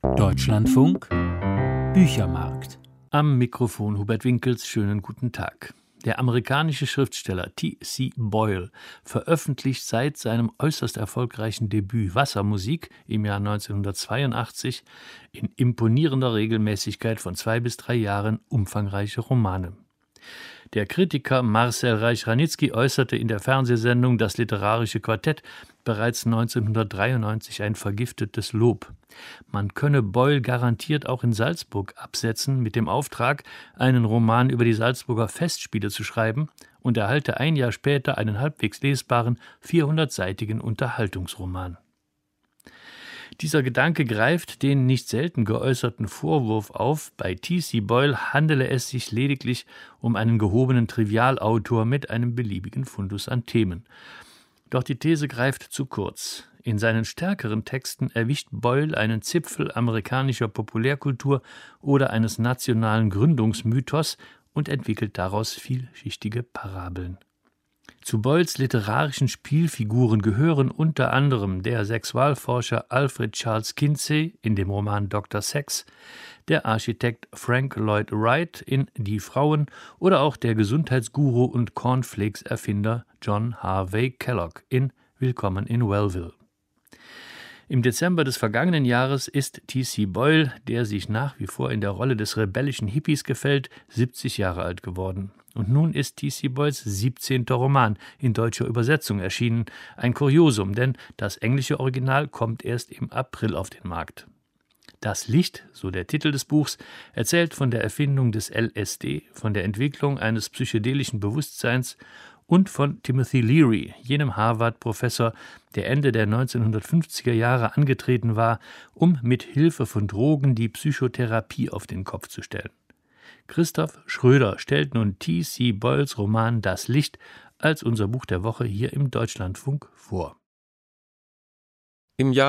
Deutschlandfunk Büchermarkt. Am Mikrofon Hubert Winkels, schönen guten Tag. Der amerikanische Schriftsteller T.C. Boyle veröffentlicht seit seinem äußerst erfolgreichen Debüt Wassermusik im Jahr 1982 in imponierender Regelmäßigkeit von 2 bis 3 Jahren umfangreiche Romane. Der Kritiker Marcel Reich-Ranitzky äußerte in der Fernsehsendung Das literarische Quartett bereits 1993 ein vergiftetes Lob. Man könne Boyle garantiert auch in Salzburg absetzen, mit dem Auftrag, einen Roman über die Salzburger Festspiele zu schreiben, und erhalte ein Jahr später einen halbwegs lesbaren, 400-seitigen Unterhaltungsroman. Dieser Gedanke greift den nicht selten geäußerten Vorwurf auf, bei T.C. Boyle handele es sich lediglich um einen gehobenen Trivialautor mit einem beliebigen Fundus an Themen. Doch die These greift zu kurz. In seinen stärkeren Texten erwischt Boyle einen Zipfel amerikanischer Populärkultur oder eines nationalen Gründungsmythos und entwickelt daraus vielschichtige Parabeln. Zu Boyles literarischen Spielfiguren gehören unter anderem der Sexualforscher Alfred Charles Kinsey in dem Roman Dr. Sex, der Architekt Frank Lloyd Wright in Die Frauen oder auch der Gesundheitsguru und Cornflakes-Erfinder John Harvey Kellogg in Willkommen in Wellville. Im Dezember des vergangenen Jahres ist T.C. Boyle, der sich nach wie vor in der Rolle des rebellischen Hippies gefällt, 70 Jahre alt geworden. Und nun ist T.C. Boyles 17. Roman in deutscher Übersetzung erschienen. Ein Kuriosum, denn das englische Original kommt erst im April auf den Markt. Das Licht, so der Titel des Buchs, erzählt von der Erfindung des LSD, von der Entwicklung eines psychedelischen Bewusstseins und von Timothy Leary, jenem Harvard-Professor, der Ende der 1950er Jahre angetreten war, um mit Hilfe von Drogen die Psychotherapie auf den Kopf zu stellen. Christoph Schröder stellt nun T.C. Boyles Roman Das Licht als unser Buch der Woche hier im Deutschlandfunk vor. Im Jahr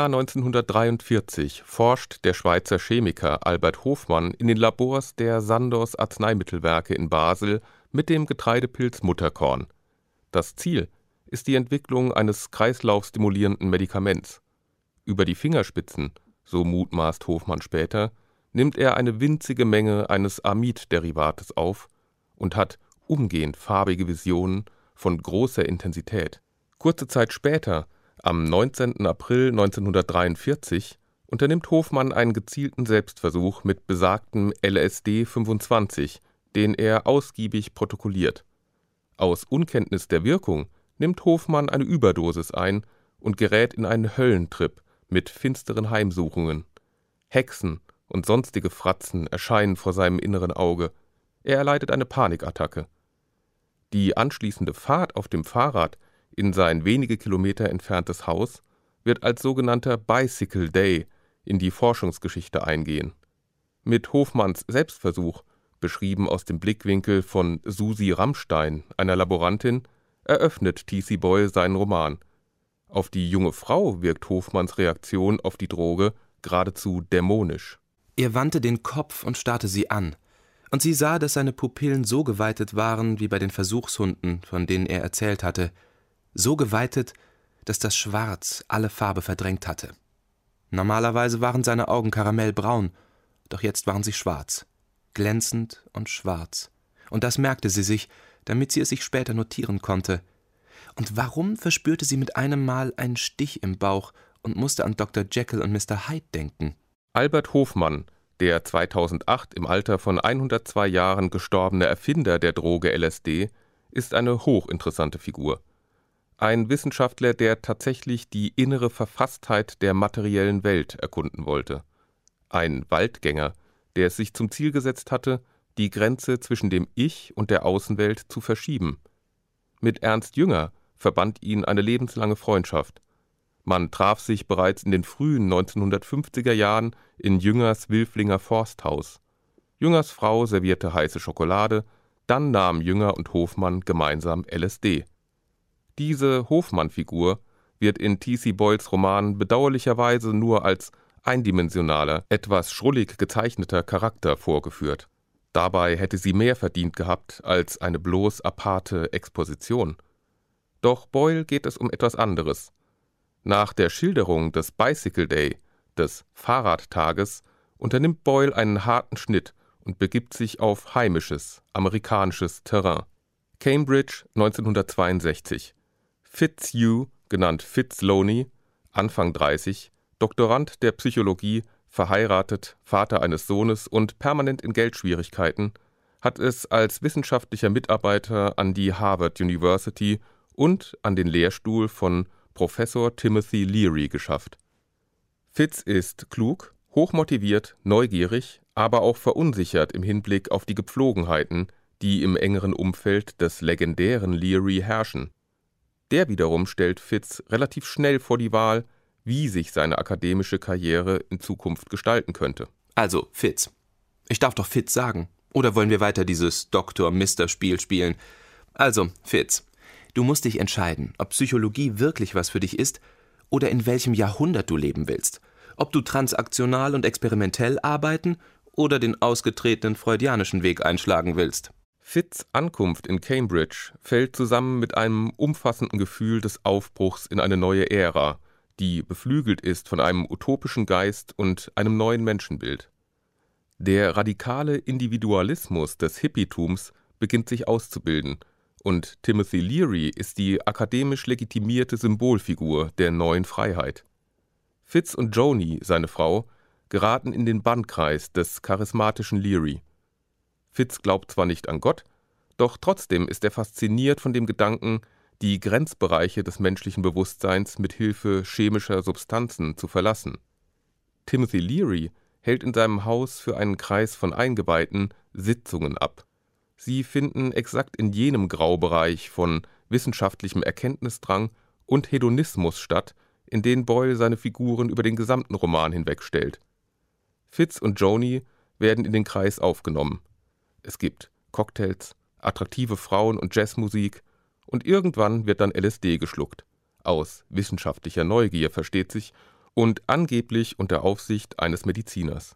1943 forscht der Schweizer Chemiker Albert Hofmann in den Labors der Sandoz Arzneimittelwerke in Basel mit dem Getreidepilz Mutterkorn. Das Ziel ist die Entwicklung eines kreislaufstimulierenden Medikaments. Über die Fingerspitzen, so mutmaßt Hofmann später, nimmt er eine winzige Menge eines Amid-Derivates auf und hat umgehend farbige Visionen von großer Intensität. Kurze Zeit später, am 19. April 1943, unternimmt Hofmann einen gezielten Selbstversuch mit besagtem LSD 25, den er ausgiebig protokolliert. Aus Unkenntnis der Wirkung nimmt Hofmann eine Überdosis ein und gerät in einen Höllentrip mit finsteren Heimsuchungen. Hexen und sonstige Fratzen erscheinen vor seinem inneren Auge. Er erleidet eine Panikattacke. Die anschließende Fahrt auf dem Fahrrad in sein wenige Kilometer entferntes Haus wird als sogenannter Bicycle Day in die Forschungsgeschichte eingehen. Mit Hofmanns Selbstversuch, beschrieben aus dem Blickwinkel von Susi Rammstein, einer Laborantin, eröffnet T.C. Boyle seinen Roman. Auf die junge Frau wirkt Hofmanns Reaktion auf die Droge geradezu dämonisch. Er wandte den Kopf und starrte sie an, und sie sah, dass seine Pupillen so geweitet waren wie bei den Versuchshunden, von denen er erzählt hatte, so geweitet, dass das Schwarz alle Farbe verdrängt hatte. Normalerweise waren seine Augen karamellbraun, doch jetzt waren sie schwarz, glänzend und schwarz. Und das merkte sie sich, damit sie es sich später notieren konnte. Und warum verspürte sie mit einem Mal einen Stich im Bauch und musste an Dr. Jekyll und Mr. Hyde denken? Albert Hofmann, der 2008 im Alter von 102 Jahren gestorbene Erfinder der Droge LSD, ist eine hochinteressante Figur. Ein Wissenschaftler, der tatsächlich die innere Verfasstheit der materiellen Welt erkunden wollte. Ein Waldgänger, der es sich zum Ziel gesetzt hatte, die Grenze zwischen dem Ich und der Außenwelt zu verschieben. Mit Ernst Jünger verband ihn eine lebenslange Freundschaft. Man traf sich bereits in den frühen 1950er Jahren in Jüngers Wilflinger Forsthaus. Jüngers Frau servierte heiße Schokolade, dann nahmen Jünger und Hofmann gemeinsam LSD. Diese Hofmann-Figur wird in T.C. Boyles Roman bedauerlicherweise nur als eindimensionaler, etwas schrullig gezeichneter Charakter vorgeführt. Dabei hätte sie mehr verdient gehabt als eine bloß aparte Exposition. Doch Boyle geht es um etwas anderes. Nach der Schilderung des Bicycle Day, des Fahrradtages, unternimmt Boyle einen harten Schnitt und begibt sich auf heimisches, amerikanisches Terrain. Cambridge 1962. Fitzhugh, genannt Fitzloney, Anfang 30, Doktorand der Psychologie, verheiratet, Vater eines Sohnes und permanent in Geldschwierigkeiten, hat es als wissenschaftlicher Mitarbeiter an die Harvard University und an den Lehrstuhl von Professor Timothy Leary geschafft. Fitz ist klug, hochmotiviert, neugierig, aber auch verunsichert im Hinblick auf die Gepflogenheiten, die im engeren Umfeld des legendären Leary herrschen. Der wiederum stellt Fitz relativ schnell vor die Wahl, wie sich seine akademische Karriere in Zukunft gestalten könnte. Also, Fitz. Ich darf doch Fitz sagen. Oder wollen wir weiter dieses Doktor-Mister-Spiel spielen? Also, Fitz, du musst dich entscheiden, ob Psychologie wirklich was für dich ist oder in welchem Jahrhundert du leben willst. Ob du transaktional und experimentell arbeiten oder den ausgetretenen freudianischen Weg einschlagen willst. Fitz' Ankunft in Cambridge fällt zusammen mit einem umfassenden Gefühl des Aufbruchs in eine neue Ära, die beflügelt ist von einem utopischen Geist und einem neuen Menschenbild. Der radikale Individualismus des Hippietums beginnt sich auszubilden, und Timothy Leary ist die akademisch legitimierte Symbolfigur der neuen Freiheit. Fitz und Joni, seine Frau, geraten in den Bannkreis des charismatischen Leary. Fitz glaubt zwar nicht an Gott, doch trotzdem ist er fasziniert von dem Gedanken, die Grenzbereiche des menschlichen Bewusstseins mit Hilfe chemischer Substanzen zu verlassen. Timothy Leary hält in seinem Haus für einen Kreis von Eingeweihten Sitzungen ab. Sie finden exakt in jenem Graubereich von wissenschaftlichem Erkenntnisdrang und Hedonismus statt, in den Boyle seine Figuren über den gesamten Roman hinwegstellt. Fitz und Joni werden in den Kreis aufgenommen. Es gibt Cocktails, attraktive Frauen und Jazzmusik, und irgendwann wird dann LSD geschluckt. Aus wissenschaftlicher Neugier, versteht sich, und angeblich unter Aufsicht eines Mediziners.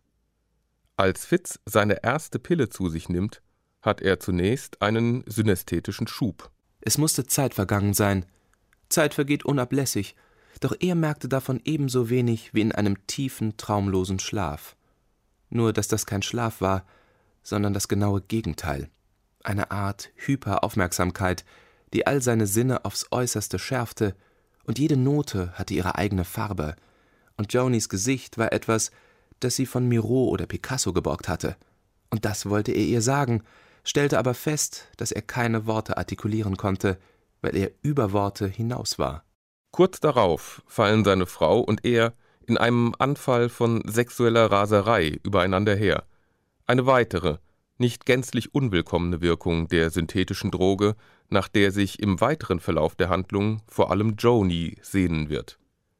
Als Fitz seine erste Pille zu sich nimmt, hat er zunächst einen synästhetischen Schub. Es musste Zeit vergangen sein. Zeit vergeht unablässig, doch er merkte davon ebenso wenig wie in einem tiefen, traumlosen Schlaf. Nur, dass das kein Schlaf war, sondern das genaue Gegenteil. Eine Art Hyperaufmerksamkeit, die all seine Sinne aufs Äußerste schärfte, und jede Note hatte ihre eigene Farbe. Und Jonis Gesicht war etwas, das sie von Miro oder Picasso geborgt hatte. Und das wollte er ihr sagen, stellte aber fest, dass er keine Worte artikulieren konnte, weil er über Worte hinaus war. Kurz darauf fallen seine Frau und er in einem Anfall von sexueller Raserei übereinander her. Eine weitere, nicht gänzlich unwillkommene Wirkung der synthetischen Droge, nach der sich im weiteren Verlauf der Handlung vor allem Joni sehnen wird.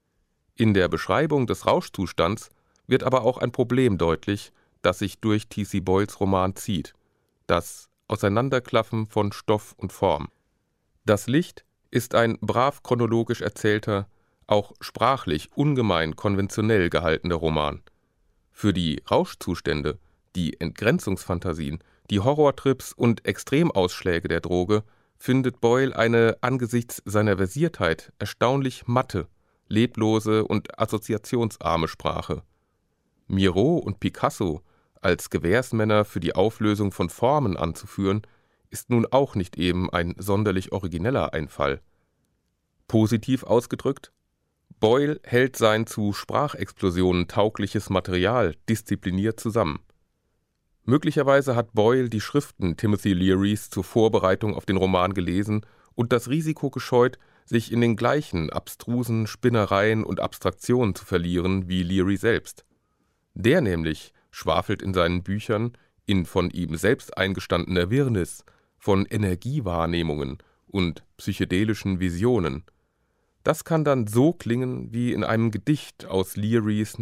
In der Beschreibung des Rauschzustands wird aber auch ein Problem deutlich, das sich durch T.C. Boyles Roman zieht: das Auseinanderklaffen von Stoff und Form. Das Licht ist ein brav chronologisch erzählter, auch sprachlich ungemein konventionell gehaltener Roman. Für die Rauschzustände, die Entgrenzungsfantasien, die Horrortrips und Extremausschläge der Droge findet Boyle eine angesichts seiner Versiertheit erstaunlich matte, leblose und assoziationsarme Sprache. Miro und Picasso als Gewährsmänner für die Auflösung von Formen anzuführen, ist nun auch nicht eben ein sonderlich origineller Einfall. Positiv ausgedrückt: Boyle hält sein zu Sprachexplosionen taugliches Material diszipliniert zusammen. Möglicherweise hat Boyle die Schriften Timothy Learys zur Vorbereitung auf den Roman gelesen und das Risiko gescheut, sich in den gleichen abstrusen Spinnereien und Abstraktionen zu verlieren wie Leary selbst. Der nämlich schwafelt in seinen Büchern in von ihm selbst eingestandener Wirrnis von Energiewahrnehmungen und psychedelischen Visionen. Das kann dann so klingen wie in einem Gedicht aus Learys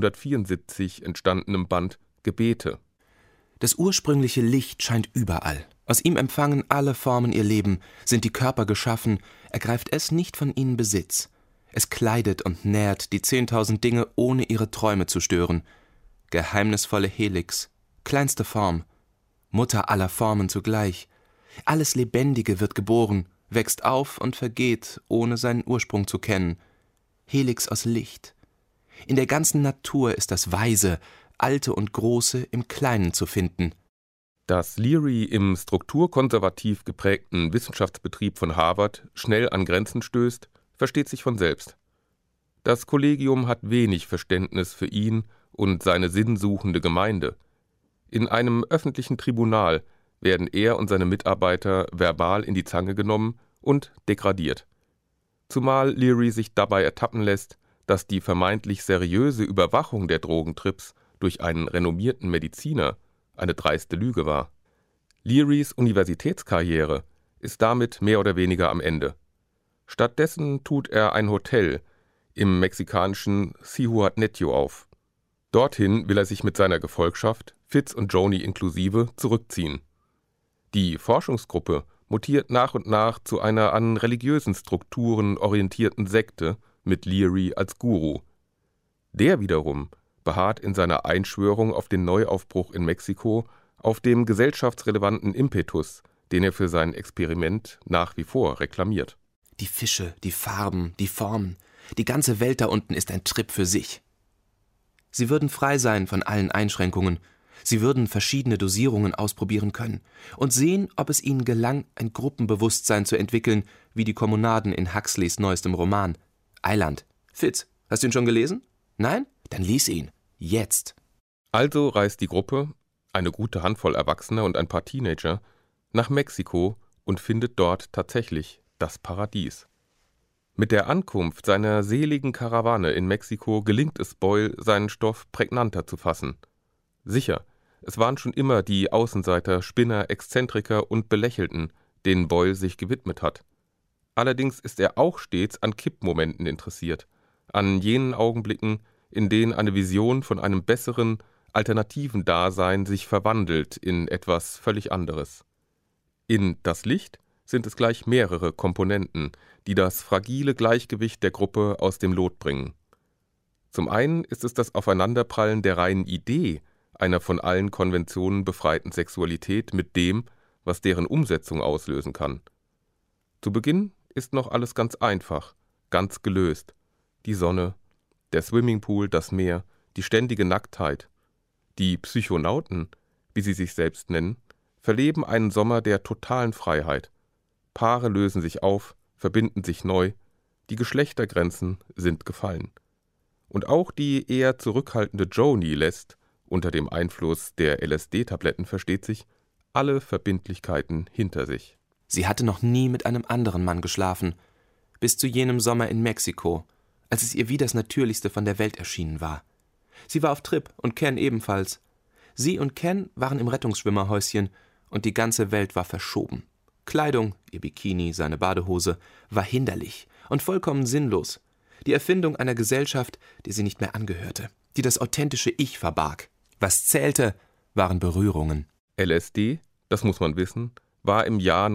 1974 entstandenem Band Gebete. Das ursprüngliche Licht scheint überall. Aus ihm empfangen alle Formen ihr Leben, sind die Körper geschaffen, ergreift es nicht von ihnen Besitz. Es kleidet und nährt die 10.000 Dinge, ohne ihre Träume zu stören. Geheimnisvolle Helix, kleinste Form, Mutter aller Formen zugleich. Alles Lebendige wird geboren, wächst auf und vergeht, ohne seinen Ursprung zu kennen. Helix aus Licht. In der ganzen Natur ist das Weise, Alte und Große im Kleinen zu finden. Dass Leary im strukturkonservativ geprägten Wissenschaftsbetrieb von Harvard schnell an Grenzen stößt, versteht sich von selbst. Das Kollegium hat wenig Verständnis für ihn und seine sinnsuchende Gemeinde. In einem öffentlichen Tribunal werden er und seine Mitarbeiter verbal in die Zange genommen und degradiert. Zumal Leary sich dabei ertappen lässt, dass die vermeintlich seriöse Überwachung der Drogentrips durch einen renommierten Mediziner eine dreiste Lüge war. Learys Universitätskarriere ist damit mehr oder weniger am Ende. Stattdessen tut er ein Hotel im mexikanischen Zihuatanejo auf. Dorthin will er sich mit seiner Gefolgschaft, Fitz und Joni inklusive, zurückziehen. Die Forschungsgruppe mutiert nach und nach zu einer an religiösen Strukturen orientierten Sekte mit Leary als Guru. Der wiederum beharrt in seiner Einschwörung auf den Neuaufbruch in Mexiko auf dem gesellschaftsrelevanten Impetus, den er für sein Experiment nach wie vor reklamiert. Die Fische, die Farben, die Formen, die ganze Welt da unten ist ein Trip für sich. Sie würden frei sein von allen Einschränkungen. Sie würden verschiedene Dosierungen ausprobieren können und sehen, ob es ihnen gelang, ein Gruppenbewusstsein zu entwickeln, wie die Kommunaden in Huxleys neuestem Roman. Eiland. Fitz, hast du ihn schon gelesen? Nein? Dann lies ihn. Jetzt. Also reist die Gruppe, eine gute Handvoll Erwachsener und ein paar Teenager, nach Mexiko und findet dort tatsächlich das Paradies. Mit der Ankunft seiner seligen Karawane in Mexiko gelingt es Boyle, seinen Stoff prägnanter zu fassen. Sicher, es waren schon immer die Außenseiter, Spinner, Exzentriker und Belächelten, denen Boyle sich gewidmet hat. Allerdings ist er auch stets an Kippmomenten interessiert, an jenen Augenblicken, in denen eine Vision von einem besseren, alternativen Dasein sich verwandelt in etwas völlig anderes. In Das Licht sind es gleich mehrere Komponenten, die das fragile Gleichgewicht der Gruppe aus dem Lot bringen. Zum einen ist es das Aufeinanderprallen der reinen Idee einer von allen Konventionen befreiten Sexualität mit dem, was deren Umsetzung auslösen kann. Zu Beginn ist noch alles ganz einfach, ganz gelöst. Die Sonne, der Swimmingpool, das Meer, die ständige Nacktheit. Die Psychonauten, wie sie sich selbst nennen, verleben einen Sommer der totalen Freiheit. Paare lösen sich auf, verbinden sich neu, die Geschlechtergrenzen sind gefallen. Und auch die eher zurückhaltende Joni lässt, unter dem Einfluss der LSD-Tabletten versteht sich, alle Verbindlichkeiten hinter sich. Sie hatte noch nie mit einem anderen Mann geschlafen, bis zu jenem Sommer in Mexiko, als es ihr wie das Natürlichste von der Welt erschienen war. Sie war auf Trip und Ken ebenfalls. Sie und Ken waren im Rettungsschwimmerhäuschen und die ganze Welt war verschoben. Kleidung, ihr Bikini, seine Badehose, war hinderlich und vollkommen sinnlos. Die Erfindung einer Gesellschaft, die sie nicht mehr angehörte, die das authentische Ich verbarg. Was zählte, waren Berührungen. LSD, das muss man wissen, war im Jahr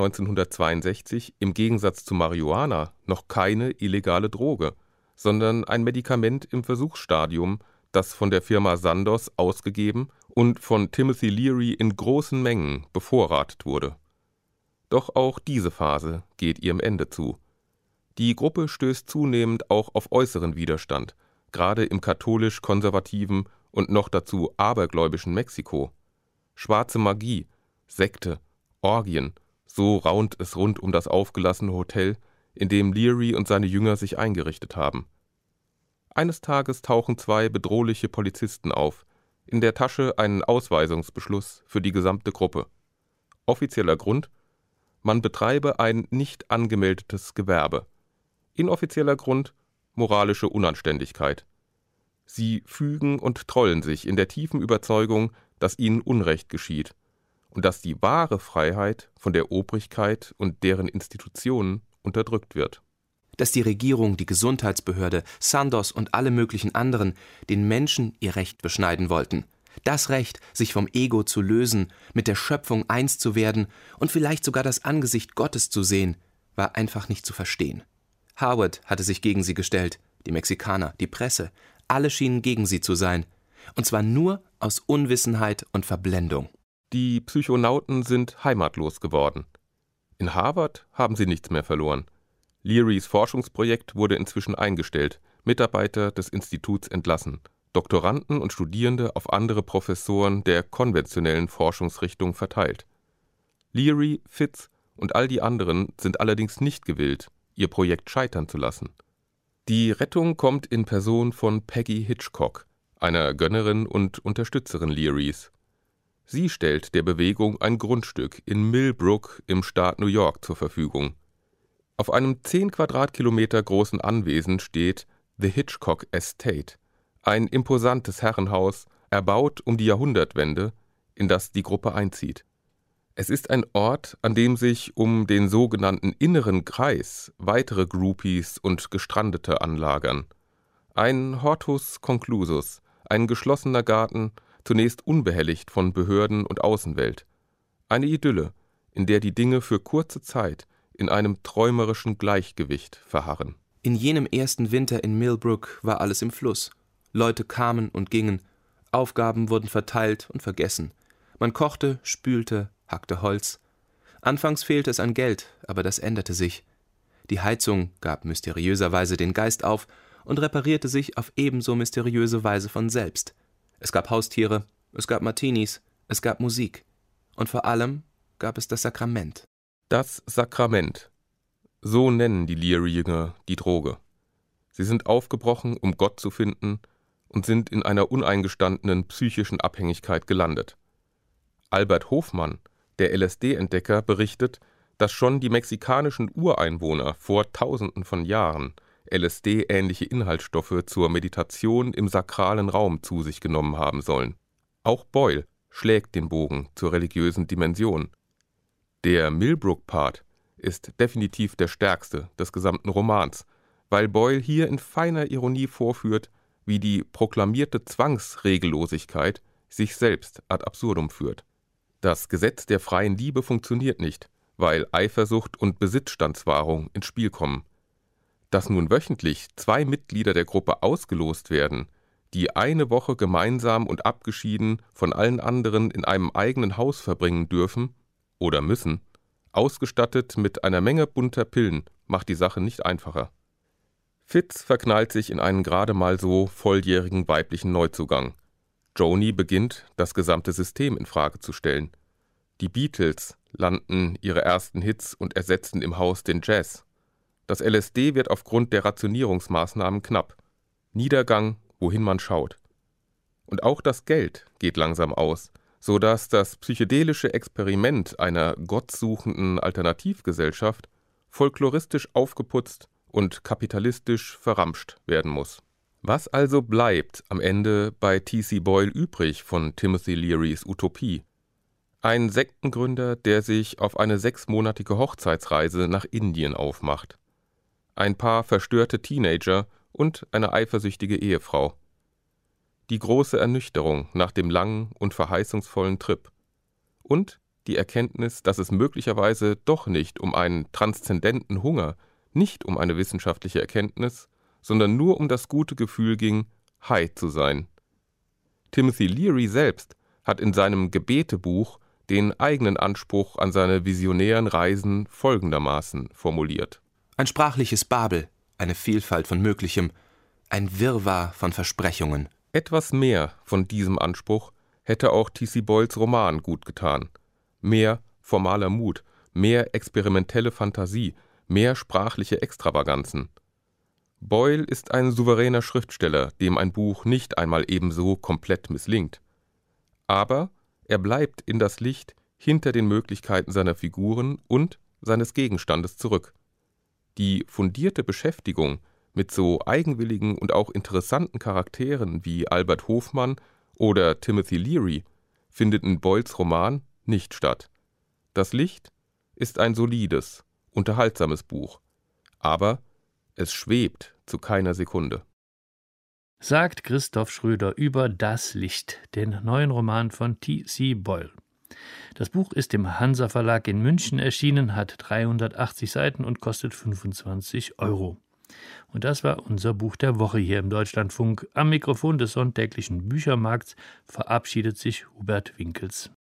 1962 im Gegensatz zu Marihuana noch keine illegale Droge, sondern ein Medikament im Versuchsstadium, das von der Firma Sandoz ausgegeben und von Timothy Leary in großen Mengen bevorratet wurde. Doch auch diese Phase geht ihrem Ende zu. Die Gruppe stößt zunehmend auch auf äußeren Widerstand, gerade im katholisch-konservativen und noch dazu abergläubischen Mexiko. Schwarze Magie, Sekte, Orgien, so raunt es rund um das aufgelassene Hotel, in dem Leary und seine Jünger sich eingerichtet haben. Eines Tages tauchen zwei bedrohliche Polizisten auf, in der Tasche einen Ausweisungsbeschluss für die gesamte Gruppe. Offizieller Grund: man betreibe ein nicht angemeldetes Gewerbe. Inoffizieller Grund: moralische Unanständigkeit. Sie fügen und trollen sich in der tiefen Überzeugung, dass ihnen Unrecht geschieht und dass die wahre Freiheit von der Obrigkeit und deren Institutionen unterdrückt wird. Dass die Regierung, die Gesundheitsbehörde, Sandoz und alle möglichen anderen den Menschen ihr Recht beschneiden wollten. Das Recht, sich vom Ego zu lösen, mit der Schöpfung eins zu werden und vielleicht sogar das Angesicht Gottes zu sehen, war einfach nicht zu verstehen. Howard hatte sich gegen sie gestellt, die Mexikaner, die Presse, alle schienen gegen sie zu sein. Und zwar nur aus Unwissenheit und Verblendung. Die Psychonauten sind heimatlos geworden. In Harvard haben sie nichts mehr verloren. Learys Forschungsprojekt wurde inzwischen eingestellt, Mitarbeiter des Instituts entlassen. Doktoranden und Studierende auf andere Professoren der konventionellen Forschungsrichtung verteilt. Leary, Fitz und all die anderen sind allerdings nicht gewillt, ihr Projekt scheitern zu lassen. Die Rettung kommt in Person von Peggy Hitchcock, einer Gönnerin und Unterstützerin Learys. Sie stellt der Bewegung ein Grundstück in Millbrook im Staat New York zur Verfügung. Auf einem 10 Quadratkilometer großen Anwesen steht The Hitchcock Estate, ein imposantes Herrenhaus, erbaut um die Jahrhundertwende, in das die Gruppe einzieht. Es ist ein Ort, an dem sich um den sogenannten inneren Kreis weitere Groupies und Gestrandete anlagern. Ein Hortus conclusus, ein geschlossener Garten, zunächst unbehelligt von Behörden und Außenwelt. Eine Idylle, in der die Dinge für kurze Zeit in einem träumerischen Gleichgewicht verharren. In jenem ersten Winter in Millbrook war alles im Fluss. Leute kamen und gingen, Aufgaben wurden verteilt und vergessen. Man kochte, spülte, hackte Holz. Anfangs fehlte es an Geld, aber das änderte sich. Die Heizung gab mysteriöserweise den Geist auf und reparierte sich auf ebenso mysteriöse Weise von selbst. Es gab Haustiere, es gab Martinis, es gab Musik. Und vor allem gab es das Sakrament. Das Sakrament. So nennen die Leary-Jünger die Droge. Sie sind aufgebrochen, um Gott zu finden, und sind in einer uneingestandenen psychischen Abhängigkeit gelandet. Albert Hofmann, der LSD-Entdecker, berichtet, dass schon die mexikanischen Ureinwohner vor Tausenden von Jahren LSD-ähnliche Inhaltsstoffe zur Meditation im sakralen Raum zu sich genommen haben sollen. Auch Boyle schlägt den Bogen zur religiösen Dimension. Der Millbrook-Part ist definitiv der stärkste des gesamten Romans, weil Boyle hier in feiner Ironie vorführt, wie die proklamierte Zwangsregellosigkeit sich selbst ad absurdum führt. Das Gesetz der freien Liebe funktioniert nicht, weil Eifersucht und Besitzstandswahrung ins Spiel kommen. Dass nun wöchentlich 2 Mitglieder der Gruppe ausgelost werden, die eine Woche gemeinsam und abgeschieden von allen anderen in einem eigenen Haus verbringen dürfen oder müssen, ausgestattet mit einer Menge bunter Pillen, macht die Sache nicht einfacher. Fitz verknallt sich in einen gerade mal so volljährigen weiblichen Neuzugang. Joni beginnt, das gesamte System in Frage zu stellen. Die Beatles landen ihre ersten Hits und ersetzen im Haus den Jazz. Das LSD wird aufgrund der Rationierungsmaßnahmen knapp. Niedergang, wohin man schaut. Und auch das Geld geht langsam aus, so dass das psychedelische Experiment einer gottsuchenden Alternativgesellschaft folkloristisch aufgeputzt und kapitalistisch verramscht werden muss. Was also bleibt am Ende bei T.C. Boyle übrig von Timothy Learys Utopie? Ein Sektengründer, der sich auf eine 6-monatige Hochzeitsreise nach Indien aufmacht. Ein paar verstörte Teenager und eine eifersüchtige Ehefrau. Die große Ernüchterung nach dem langen und verheißungsvollen Trip. Und die Erkenntnis, dass es möglicherweise doch nicht um einen transzendenten Hunger, nicht um eine wissenschaftliche Erkenntnis, sondern nur um das gute Gefühl ging, high zu sein. Timothy Leary selbst hat in seinem Gebetebuch den eigenen Anspruch an seine visionären Reisen folgendermaßen formuliert: Ein sprachliches Babel, eine Vielfalt von Möglichem, ein Wirrwarr von Versprechungen. Etwas mehr von diesem Anspruch hätte auch T.C. Boyles Roman gut getan. Mehr formaler Mut, mehr experimentelle Fantasie, mehr sprachliche Extravaganzen. Boyle ist ein souveräner Schriftsteller, dem ein Buch nicht einmal ebenso komplett misslingt. Aber er bleibt in das Licht hinter den Möglichkeiten seiner Figuren und seines Gegenstandes zurück. Die fundierte Beschäftigung mit so eigenwilligen und auch interessanten Charakteren wie Albert Hofmann oder Timothy Leary findet in Boyles Roman nicht statt. Das Licht ist ein solides, unterhaltsames Buch, aber es schwebt zu keiner Sekunde. Sagt Christoph Schröder über Das Licht, den neuen Roman von T.C. Boyle. Das Buch ist im Hansa Verlag in München erschienen, hat 380 Seiten und kostet 25 €. Und das war unser Buch der Woche hier im Deutschlandfunk. Am Mikrofon des sonntäglichen Büchermarkts verabschiedet sich Hubert Winkels.